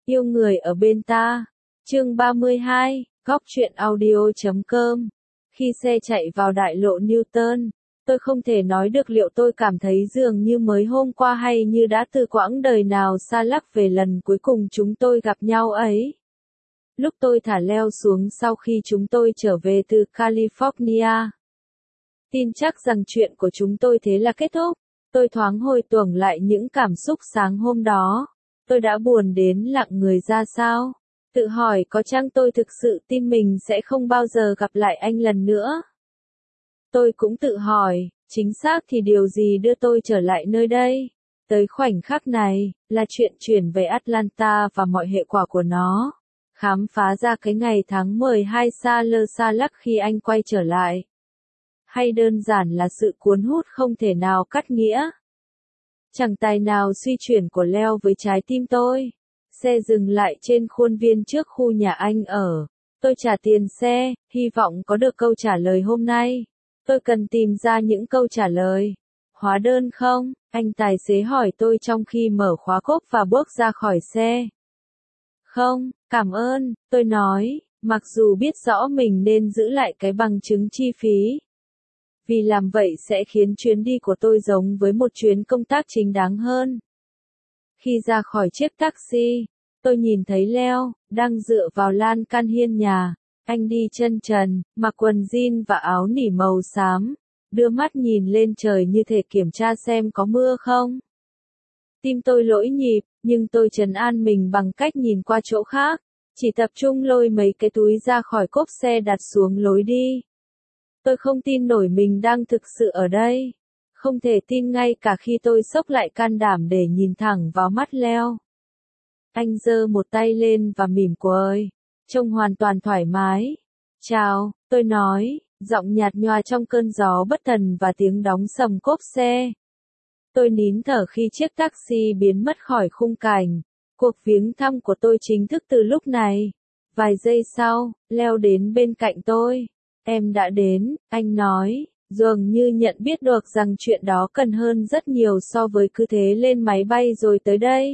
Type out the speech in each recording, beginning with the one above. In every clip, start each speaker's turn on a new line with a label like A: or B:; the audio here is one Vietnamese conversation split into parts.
A: Yêu người ở bên ta. Chương 32, Góc truyện audio.com. Khi xe chạy vào đại lộ Newton, tôi không thể nói được liệu tôi cảm thấy dường như mới hôm qua hay như đã từ quãng đời nào xa lắc về lần cuối cùng chúng tôi gặp nhau ấy. Lúc tôi thả Leo xuống sau khi chúng tôi trở về từ California, tin chắc rằng chuyện của chúng tôi thế là kết thúc. Tôi thoáng hồi tưởng lại những cảm xúc sáng hôm đó. Tôi đã buồn đến lặng người ra sao? Tự hỏi có chăng tôi thực sự tin mình sẽ không bao giờ gặp lại anh lần nữa? Tôi cũng tự hỏi, chính xác thì điều gì đưa tôi trở lại nơi đây? Tới khoảnh khắc này, là chuyện chuyển về Atlanta và mọi hệ quả của nó. Khám phá ra cái ngày tháng 12 xa lơ xa lắc khi anh quay trở lại. Hay đơn giản là sự cuốn hút không thể nào cắt nghĩa. Chẳng tài nào suy chuyển của Leo với trái tim tôi. Xe dừng lại trên khuôn viên trước khu nhà anh ở. Tôi trả tiền xe, hy vọng có được câu trả lời hôm nay. Tôi cần tìm ra những câu trả lời. Hóa đơn không? Anh tài xế hỏi tôi trong khi mở khóa cốp và bước ra khỏi xe. Không, cảm ơn, tôi nói, mặc dù biết rõ mình nên giữ lại cái bằng chứng chi phí. Vì làm vậy sẽ khiến chuyến đi của tôi giống với một chuyến công tác chính đáng hơn. Khi ra khỏi chiếc taxi, tôi nhìn thấy Leo, đang dựa vào lan can hiên nhà. Anh đi chân trần, mặc quần jean và áo nỉ màu xám, đưa mắt nhìn lên trời như thể kiểm tra xem có mưa không. Tim tôi lỗi nhịp, nhưng tôi trấn an mình bằng cách nhìn qua chỗ khác, chỉ tập trung lôi mấy cái túi ra khỏi cốp xe đặt xuống lối đi. Tôi không tin nổi mình đang thực sự ở đây. Không thể tin ngay cả khi tôi xốc lại can đảm để nhìn thẳng vào mắt Leo. Anh giơ một tay lên và mỉm cười, trông hoàn toàn thoải mái. Chào, tôi nói, giọng nhạt nhòa trong cơn gió bất thần và tiếng đóng sầm cốp xe. Tôi nín thở khi chiếc taxi biến mất khỏi khung cảnh. Cuộc viếng thăm của tôi chính thức từ lúc này. Vài giây sau, Leo đến bên cạnh tôi. Em đã đến, anh nói, dường như nhận biết được rằng chuyện đó cần hơn rất nhiều so với cứ thế lên máy bay rồi tới đây.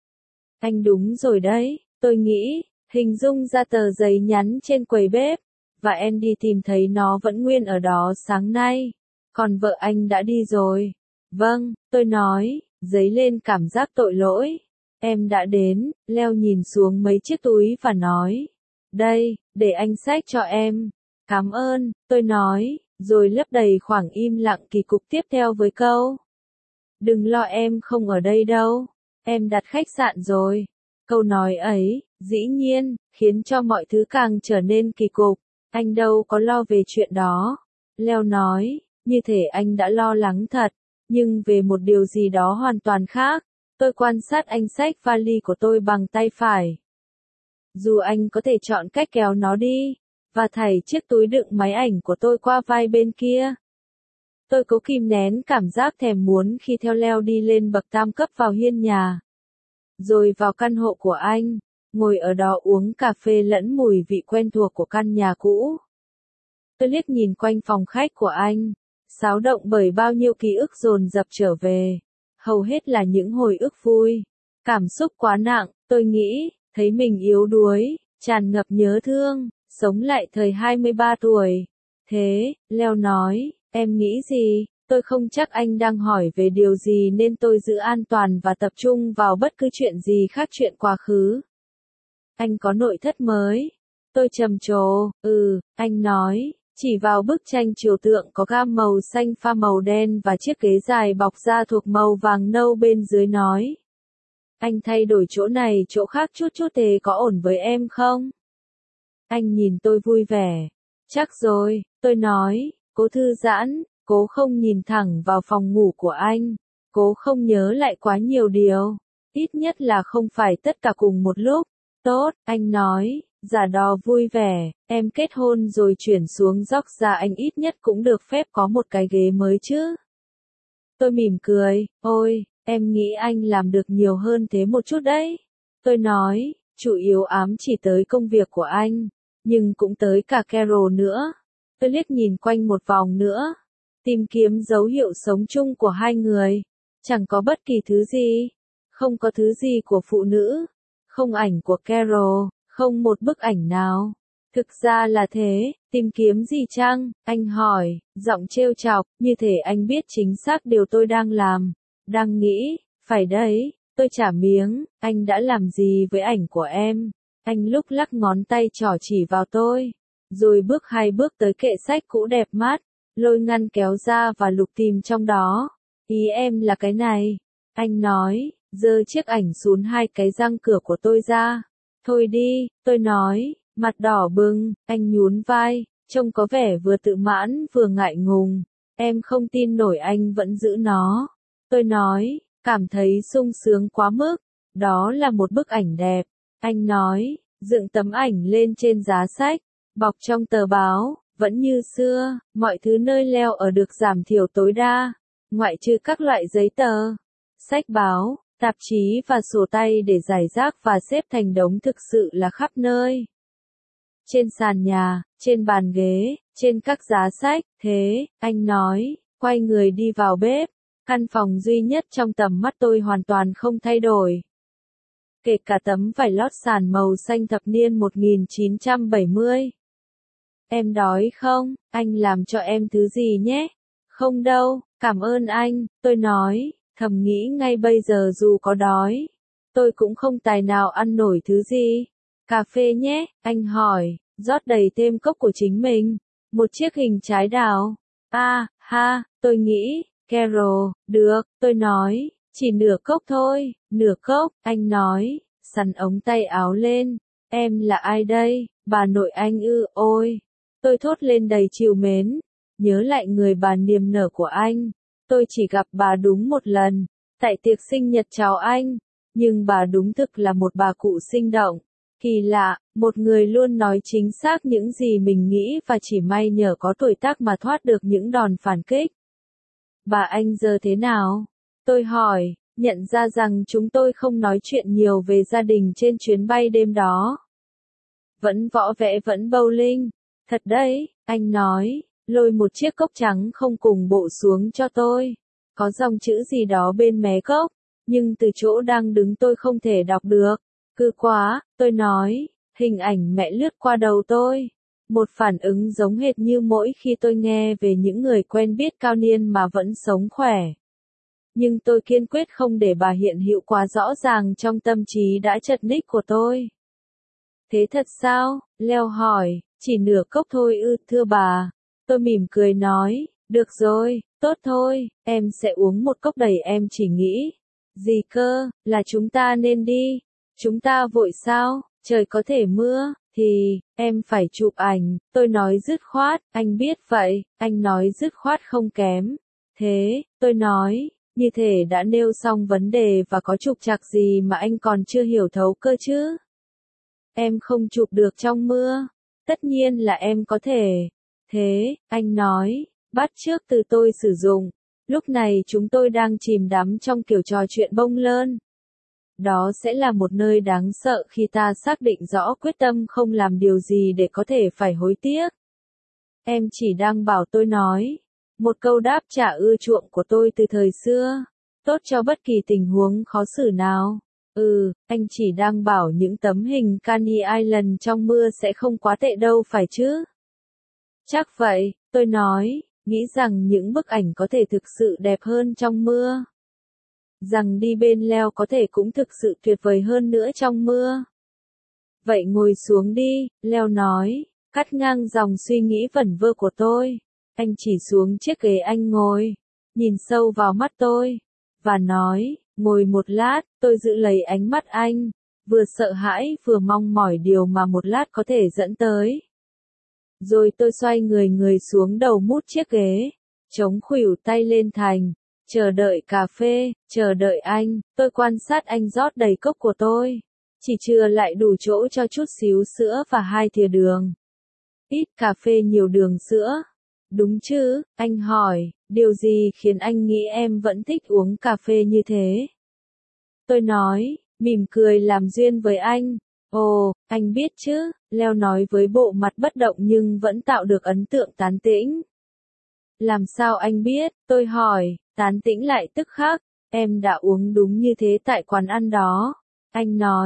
A: Anh đúng rồi đấy, tôi nghĩ, hình dung ra tờ giấy nhắn trên quầy bếp, và em đi tìm thấy nó vẫn nguyên ở đó sáng nay. Còn vợ anh đã đi rồi. Vâng, tôi nói, dấy lên cảm giác tội lỗi. Em đã đến, Leo nhìn xuống mấy chiếc túi và nói, đây, để anh xách cho em. Cảm ơn, tôi nói, rồi lấp đầy khoảng im lặng kỳ cục tiếp theo với câu. Đừng lo em không ở đây đâu, em đặt khách sạn rồi. Câu nói ấy, dĩ nhiên, khiến cho mọi thứ càng trở nên kỳ cục. Anh đâu có lo về chuyện đó. Leo nói, như thể anh đã lo lắng thật, nhưng về một điều gì đó hoàn toàn khác. Tôi quan sát anh xách vali của tôi bằng tay phải. Dù anh có thể chọn cách kéo nó đi, và thảy chiếc túi đựng máy ảnh của tôi qua vai bên kia. Tôi cố kìm nén cảm giác thèm muốn khi theo Leo đi lên bậc tam cấp vào hiên nhà. Rồi vào căn hộ của anh, ngồi ở đó uống cà phê lẫn mùi vị quen thuộc của căn nhà cũ. Tôi liếc nhìn quanh phòng khách của anh, xáo động bởi bao nhiêu ký ức dồn dập trở về. Hầu hết là những hồi ức vui. Cảm xúc quá nặng, tôi nghĩ, thấy mình yếu đuối, tràn ngập nhớ thương, sống lại thời 23 tuổi. Thế, Leo nói, em nghĩ gì? Tôi không chắc anh đang hỏi về điều gì nên tôi giữ an toàn và tập trung vào bất cứ chuyện gì khác chuyện quá khứ. Anh có nội thất mới. Tôi trầm trồ, anh nói, chỉ vào bức tranh trừu tượng có gam màu xanh pha màu đen và chiếc ghế dài bọc da thuộc màu vàng nâu bên dưới nói. Anh thay đổi chỗ này chỗ khác chút chút thế có ổn với em không? Anh nhìn tôi vui vẻ. Chắc rồi, tôi nói, cố thư giãn, cố không nhìn thẳng vào phòng ngủ của anh, cố không nhớ lại quá nhiều điều, ít nhất là không phải tất cả cùng một lúc. Tốt, anh nói, giả đò vui vẻ, em kết hôn rồi chuyển xuống Georgia anh ít nhất cũng được phép có một cái ghế mới chứ. Tôi mỉm cười, ôi, em nghĩ anh làm được nhiều hơn thế một chút đấy. Tôi nói, chủ yếu ám chỉ tới công việc của anh, nhưng cũng tới cả Carol nữa. Tôi liếc nhìn quanh một vòng nữa, tìm kiếm dấu hiệu sống chung của hai người. Chẳng có bất kỳ thứ gì, không có thứ gì của phụ nữ, Không ảnh của Carol, không một bức ảnh nào. Thực ra là thế, tìm kiếm gì chăng? Anh hỏi, giọng trêu chọc, như thể anh biết chính xác điều tôi đang làm. Đang nghĩ, phải đấy, tôi trả miếng, anh đã làm gì với ảnh của em? Anh lúc lắc ngón tay trỏ chỉ vào tôi, rồi bước 2 bước tới kệ sách cũ đẹp mắt, lôi ngăn kéo ra và lục tìm trong đó. Ý em là cái này. Anh nói, giơ chiếc ảnh xuống 2 cái răng cửa của tôi ra. Thôi đi, tôi nói, mặt đỏ bừng, anh nhún vai, trông có vẻ vừa tự mãn vừa ngại ngùng. Em không tin nổi anh vẫn giữ nó. Tôi nói, cảm thấy sung sướng quá mức. Đó là một bức ảnh đẹp. Anh nói, dựng tấm ảnh lên trên giá sách, bọc trong tờ báo, vẫn như xưa, mọi thứ nơi leo ở được giảm thiểu tối đa, ngoại trừ các loại giấy tờ, sách báo, tạp chí và sổ tay để giải rác và xếp thành đống thực sự là khắp nơi. Trên sàn nhà, trên bàn ghế, trên các giá sách, thế, anh nói, quay người đi vào bếp. Căn phòng duy nhất trong tầm mắt tôi hoàn toàn không thay đổi. Kể cả tấm vải lót sàn màu xanh thập niên 1970. Em đói không? Anh làm cho em thứ gì nhé? Không đâu, cảm ơn anh, tôi nói, thầm nghĩ ngay bây giờ dù có đói, tôi cũng không tài nào ăn nổi thứ gì. Cà phê nhé, anh hỏi, rót đầy thêm cốc của chính mình. Một chiếc hình trái đào. Ha, tôi nghĩ, Carol, được, tôi nói, chỉ nửa cốc thôi, nửa cốc, anh nói, xắn ống tay áo lên. Em là ai đây, bà nội anh ư? Ôi, tôi thốt lên đầy trìu mến, nhớ lại người bà niềm nở của anh. Tôi chỉ gặp bà đúng một lần, tại tiệc sinh nhật cháu anh, nhưng bà đúng thực là một bà cụ sinh động. Kỳ lạ, một người luôn nói chính xác những gì mình nghĩ và chỉ may nhờ có tuổi tác mà thoát được những đòn phản kích. Bà anh giờ thế nào? Tôi hỏi, nhận ra rằng chúng tôi không nói chuyện nhiều về gia đình trên chuyến bay đêm đó. Vẫn võ vẽ vẫn bowling. Thật đấy, anh nói, lôi một chiếc cốc trắng không cùng bộ xuống cho tôi. Có dòng chữ gì đó bên mé cốc, nhưng từ chỗ đang đứng tôi không thể đọc được. Cứ quá, tôi nói, hình ảnh mẹ lướt qua đầu tôi. Một phản ứng giống hệt như mỗi khi tôi nghe về những người quen biết cao niên mà vẫn sống khỏe. Nhưng tôi kiên quyết không để bà hiện hữu quá rõ ràng trong tâm trí đã chật ních của tôi. Thế thật sao? Leo hỏi, chỉ nửa cốc thôi ư? Thưa bà. Tôi mỉm cười nói, được rồi, tốt thôi, em sẽ uống một cốc đầy. Em chỉ nghĩ, gì cơ, là chúng ta nên đi. Chúng ta vội sao, trời có thể mưa, thì, em phải chụp ảnh, tôi nói dứt khoát, anh biết vậy, anh nói dứt khoát không kém. Thế, tôi nói, như thể đã nêu xong vấn đề và có trục trặc gì mà anh còn chưa hiểu thấu cơ chứ. Em không chụp được trong mưa, tất nhiên là em có thể. Thế, anh nói, bắt chước từ tôi sử dụng. Lúc này chúng tôi đang chìm đắm trong kiểu trò chuyện bông lơn. Đó sẽ là một nơi đáng sợ khi ta xác định rõ quyết tâm không làm điều gì để có thể phải hối tiếc. Em chỉ đang bảo tôi nói. Một câu đáp trả ưa chuộng của tôi từ thời xưa. Tốt cho bất kỳ tình huống khó xử nào. Anh chỉ đang bảo những tấm hình Coney Island trong mưa sẽ không quá tệ đâu phải chứ? Chắc vậy, tôi nói, nghĩ rằng những bức ảnh có thể thực sự đẹp hơn trong mưa. Rằng đi bên leo có thể cũng thực sự tuyệt vời hơn nữa trong mưa. Vậy ngồi xuống đi, Leo nói, cắt ngang dòng suy nghĩ vẩn vơ của tôi. Anh chỉ xuống chiếc ghế anh ngồi, nhìn sâu vào mắt tôi, và nói, ngồi một lát. Tôi giữ lấy ánh mắt anh, vừa sợ hãi vừa mong mỏi điều mà một lát có thể dẫn tới. Rồi tôi xoay người xuống đầu mút chiếc ghế, chống khuỷu tay lên thành, chờ đợi cà phê, chờ đợi anh. Tôi quan sát anh rót đầy cốc của tôi, chỉ chừa lại đủ chỗ cho chút xíu sữa và 2 thìa đường. Ít cà phê nhiều đường sữa. Đúng chứ, anh hỏi, điều gì khiến anh nghĩ em vẫn thích uống cà phê như thế? Tôi nói, mỉm cười làm duyên với anh. Ồ, anh biết chứ, Leo nói với bộ mặt bất động nhưng vẫn tạo được ấn tượng tán tĩnh. Làm sao anh biết? Tôi hỏi, tán tĩnh lại tức khắc. Em đã uống đúng như thế tại quán ăn đó. Anh nói,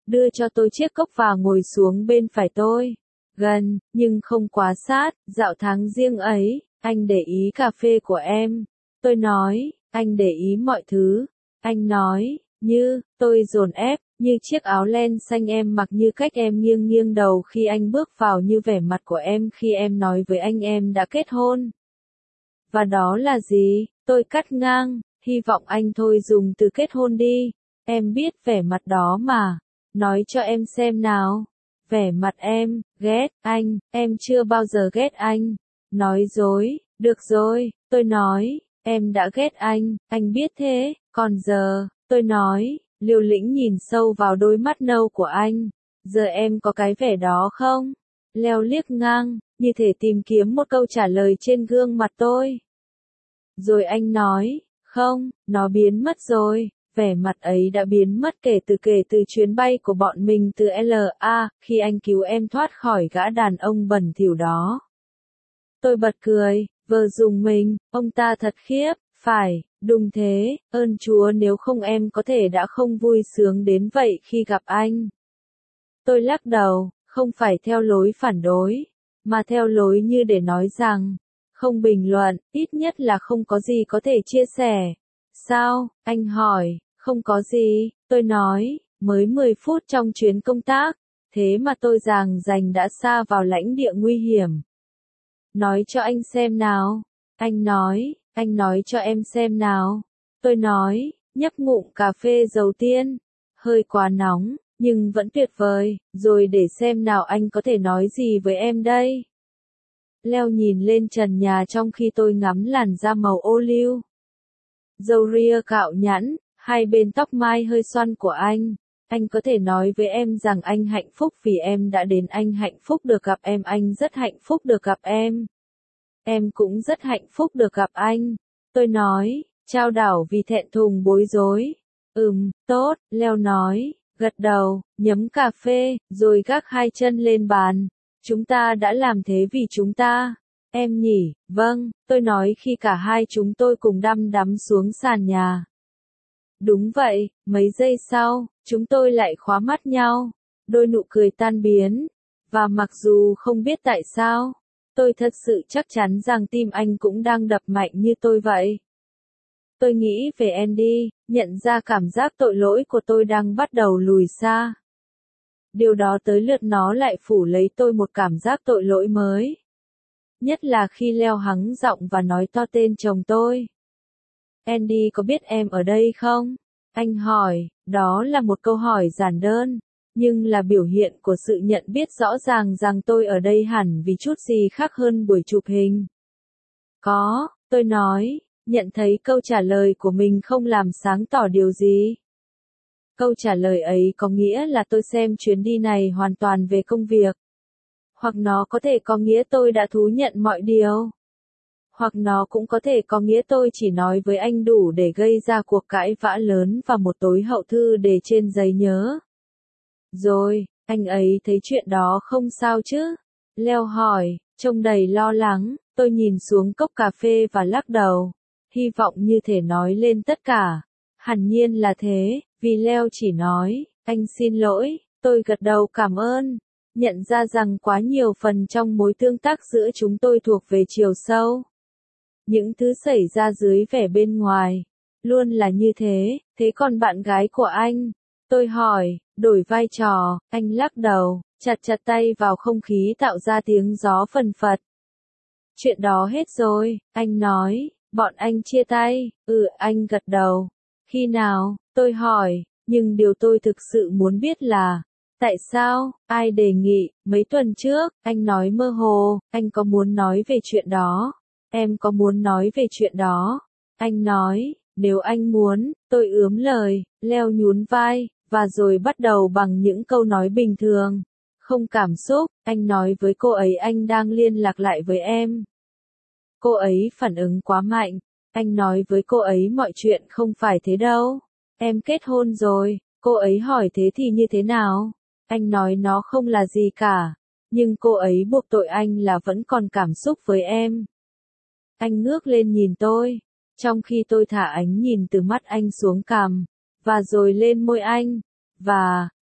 A: đưa cho tôi chiếc cốc và ngồi xuống bên phải tôi. Gần, nhưng không quá sát, dạo tháng riêng ấy, anh để ý cà phê của em. Tôi nói, anh để ý mọi thứ. Anh nói, như, tôi dồn ép, như chiếc áo len xanh em mặc, như cách em nghiêng nghiêng đầu khi anh bước vào, như vẻ mặt của em khi em nói với anh em đã kết hôn. Và đó là gì? Tôi cắt ngang, hy vọng anh thôi dùng từ kết hôn đi. Em biết vẻ mặt đó mà. Nói cho em xem nào. Vẻ mặt em, ghét anh, em chưa bao giờ ghét anh. Nói dối, được rồi, tôi nói, em đã ghét anh biết thế, còn giờ, tôi nói, liều lĩnh nhìn sâu vào đôi mắt nâu của anh. Giờ em có cái vẻ đó không? Leo liếc ngang, như thể tìm kiếm một câu trả lời trên gương mặt tôi. Rồi anh nói, không, nó biến mất rồi. Vẻ mặt ấy đã biến mất kể từ chuyến bay của bọn mình từ LA, khi anh cứu em thoát khỏi gã đàn ông bẩn thỉu đó. Tôi bật cười, vờ dùng mình, ông ta thật khiếp, phải, đúng thế, ơn Chúa nếu không em có thể đã không vui sướng đến vậy khi gặp anh. Tôi lắc đầu, không phải theo lối phản đối, mà theo lối như để nói rằng, không bình luận, ít nhất là không có gì có thể chia sẻ. Sao? Anh hỏi. Không có gì, tôi nói, mới 10 phút trong chuyến công tác, thế mà tôi dành đã sa vào lãnh địa nguy hiểm. Nói cho anh xem nào. Anh nói cho em xem nào. Tôi nói, nhấp ngụm cà phê đầu tiên, hơi quá nóng, nhưng vẫn tuyệt vời, rồi để xem nào anh có thể nói gì với em đây. Leo nhìn lên trần nhà trong khi tôi ngắm làn da màu ô liu. Râu ria cạo nhẵn, hai bên tóc mai hơi xoăn của anh có thể nói với em rằng anh hạnh phúc vì em đã đến, anh hạnh phúc được gặp em, anh rất hạnh phúc được gặp em. Em cũng rất hạnh phúc được gặp anh. Tôi nói, chao đảo vì thẹn thùng bối rối. Tốt, Leo nói, gật đầu, nhấm cà phê, rồi gác hai chân lên bàn. Chúng ta đã làm thế vì chúng ta. Em nhỉ, vâng, tôi nói khi cả hai chúng tôi cùng đắm xuống sàn nhà. Đúng vậy, mấy giây sau, chúng tôi lại khóa mắt nhau. Đôi nụ cười tan biến. Và mặc dù không biết tại sao, tôi thật sự chắc chắn rằng tim anh cũng đang đập mạnh như tôi vậy. Tôi nghĩ về Andy, nhận ra cảm giác tội lỗi của tôi đang bắt đầu lùi xa. Điều đó tới lượt nó lại phủ lấy tôi một cảm giác tội lỗi mới. Nhất là khi Leo hắng giọng và nói to tên chồng tôi. Andy có biết em ở đây không? Anh hỏi, đó là một câu hỏi giản đơn, nhưng là biểu hiện của sự nhận biết rõ ràng rằng tôi ở đây hẳn vì chút gì khác hơn buổi chụp hình. Có, tôi nói, nhận thấy câu trả lời của mình không làm sáng tỏ điều gì. Câu trả lời ấy có nghĩa là tôi xem chuyến đi này hoàn toàn về công việc. Hoặc nó có thể có nghĩa tôi đã thú nhận mọi điều. Hoặc nó cũng có thể có nghĩa tôi chỉ nói với anh đủ để gây ra cuộc cãi vã lớn và một tối hậu thư để trên giấy nhớ. Rồi, anh ấy thấy chuyện đó không sao chứ? Leo hỏi, trông đầy lo lắng, tôi nhìn xuống cốc cà phê và lắc đầu. Hy vọng như thể nói lên tất cả. Hẳn nhiên là thế, vì Leo chỉ nói, anh xin lỗi, tôi gật đầu cảm ơn. Nhận ra rằng quá nhiều phần trong mối tương tác giữa chúng tôi thuộc về chiều sâu. Những thứ xảy ra dưới vẻ bên ngoài, luôn là như thế, thế còn bạn gái của anh? Tôi hỏi, đổi vai trò, anh lắc đầu, chặt tay vào không khí tạo ra tiếng gió phần phật. Chuyện đó hết rồi, anh nói, bọn anh chia tay, anh gật đầu. Khi nào? Tôi hỏi, nhưng điều tôi thực sự muốn biết là, tại sao, ai đề nghị, mấy tuần trước, anh nói mơ hồ, anh có muốn nói về chuyện đó. Em có muốn nói về chuyện đó? Anh nói, nếu anh muốn, tôi ướm lời, Leo nhún vai, và rồi bắt đầu bằng những câu nói bình thường. Không cảm xúc, anh nói với cô ấy anh đang liên lạc lại với em. Cô ấy phản ứng quá mạnh. Anh nói với cô ấy mọi chuyện không phải thế đâu. Em kết hôn rồi. Cô ấy hỏi thế thì như thế nào? Anh nói nó không là gì cả. Nhưng cô ấy buộc tội anh là vẫn còn cảm xúc với em. Anh ngước lên nhìn tôi, trong khi tôi thả ánh nhìn từ mắt anh xuống cằm, và rồi lên môi anh, và,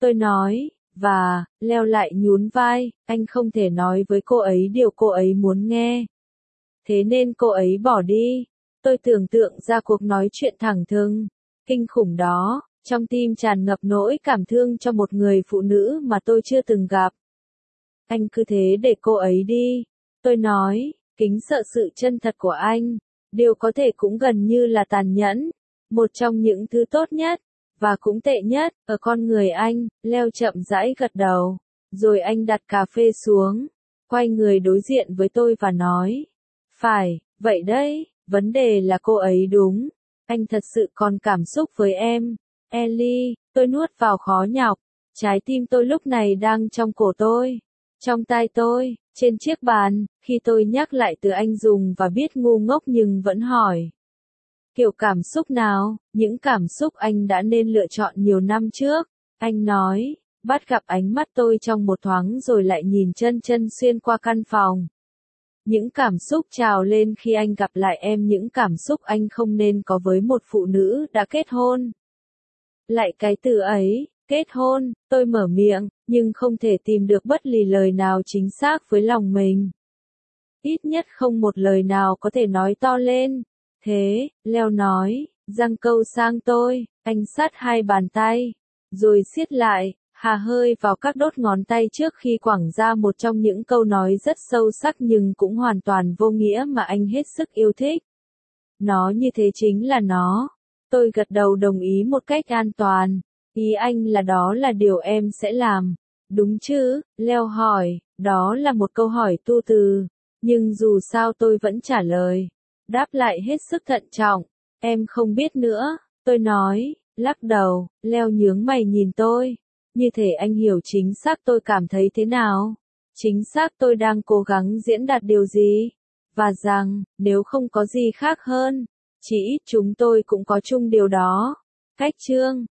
A: Tôi nói, và, Leo lại nhún vai, anh không thể nói với cô ấy điều cô ấy muốn nghe. Thế nên cô ấy bỏ đi. Tôi tưởng tượng ra cuộc nói chuyện thẳng thừng, kinh khủng đó, trong tim tràn ngập nỗi cảm thương cho một người phụ nữ mà tôi chưa từng gặp. Anh cứ thế để cô ấy đi. Tôi nói, kính sợ sự chân thật của anh. Điều có thể cũng gần như là tàn nhẫn. Một trong những thứ tốt nhất, và cũng tệ nhất, ở con người anh. Leo chậm rãi gật đầu. Rồi anh đặt cà phê xuống, quay người đối diện với tôi và nói. Phải, vậy đấy, vấn đề là cô ấy đúng. Anh thật sự còn cảm xúc với em. Ellie, tôi nuốt vào khó nhọc. Trái tim tôi lúc này đang trong cổ tôi. Trong tai tôi, trên chiếc bàn, khi tôi nhắc lại từ anh dùng và biết ngu ngốc nhưng vẫn hỏi. Kiểu cảm xúc nào, những cảm xúc anh đã nên lựa chọn nhiều năm trước. Anh nói, bắt gặp ánh mắt tôi trong một thoáng rồi lại nhìn chân chân xuyên qua căn phòng. Những cảm xúc trào lên khi anh gặp lại em, những cảm xúc anh không nên có với một phụ nữ đã kết hôn. Lại cái từ ấy, kết hôn, tôi mở miệng, nhưng không thể tìm được bất kỳ lời nào chính xác với lòng mình. Ít nhất không một lời nào có thể nói to lên. Thế, Leo nói, giăng câu sang tôi, anh sát hai bàn tay, rồi siết lại, hà hơi vào các đốt ngón tay trước khi quẳng ra một trong những câu nói rất sâu sắc nhưng cũng hoàn toàn vô nghĩa mà anh hết sức yêu thích. Nó như thế chính là nó. Tôi gật đầu đồng ý một cách an toàn. Ý anh là đó là điều em sẽ làm. Đúng chứ? Leo hỏi, đó là một câu hỏi tu từ. Nhưng dù sao tôi vẫn trả lời. Đáp lại hết sức thận trọng. Em không biết nữa. Tôi nói, lắc đầu. Leo nhướng mày nhìn tôi. Như thể anh hiểu chính xác tôi cảm thấy thế nào. Chính xác tôi đang cố gắng diễn đạt điều gì. Và rằng, nếu không có gì khác hơn, chỉ ít chúng tôi cũng có chung điều đó. Cách chương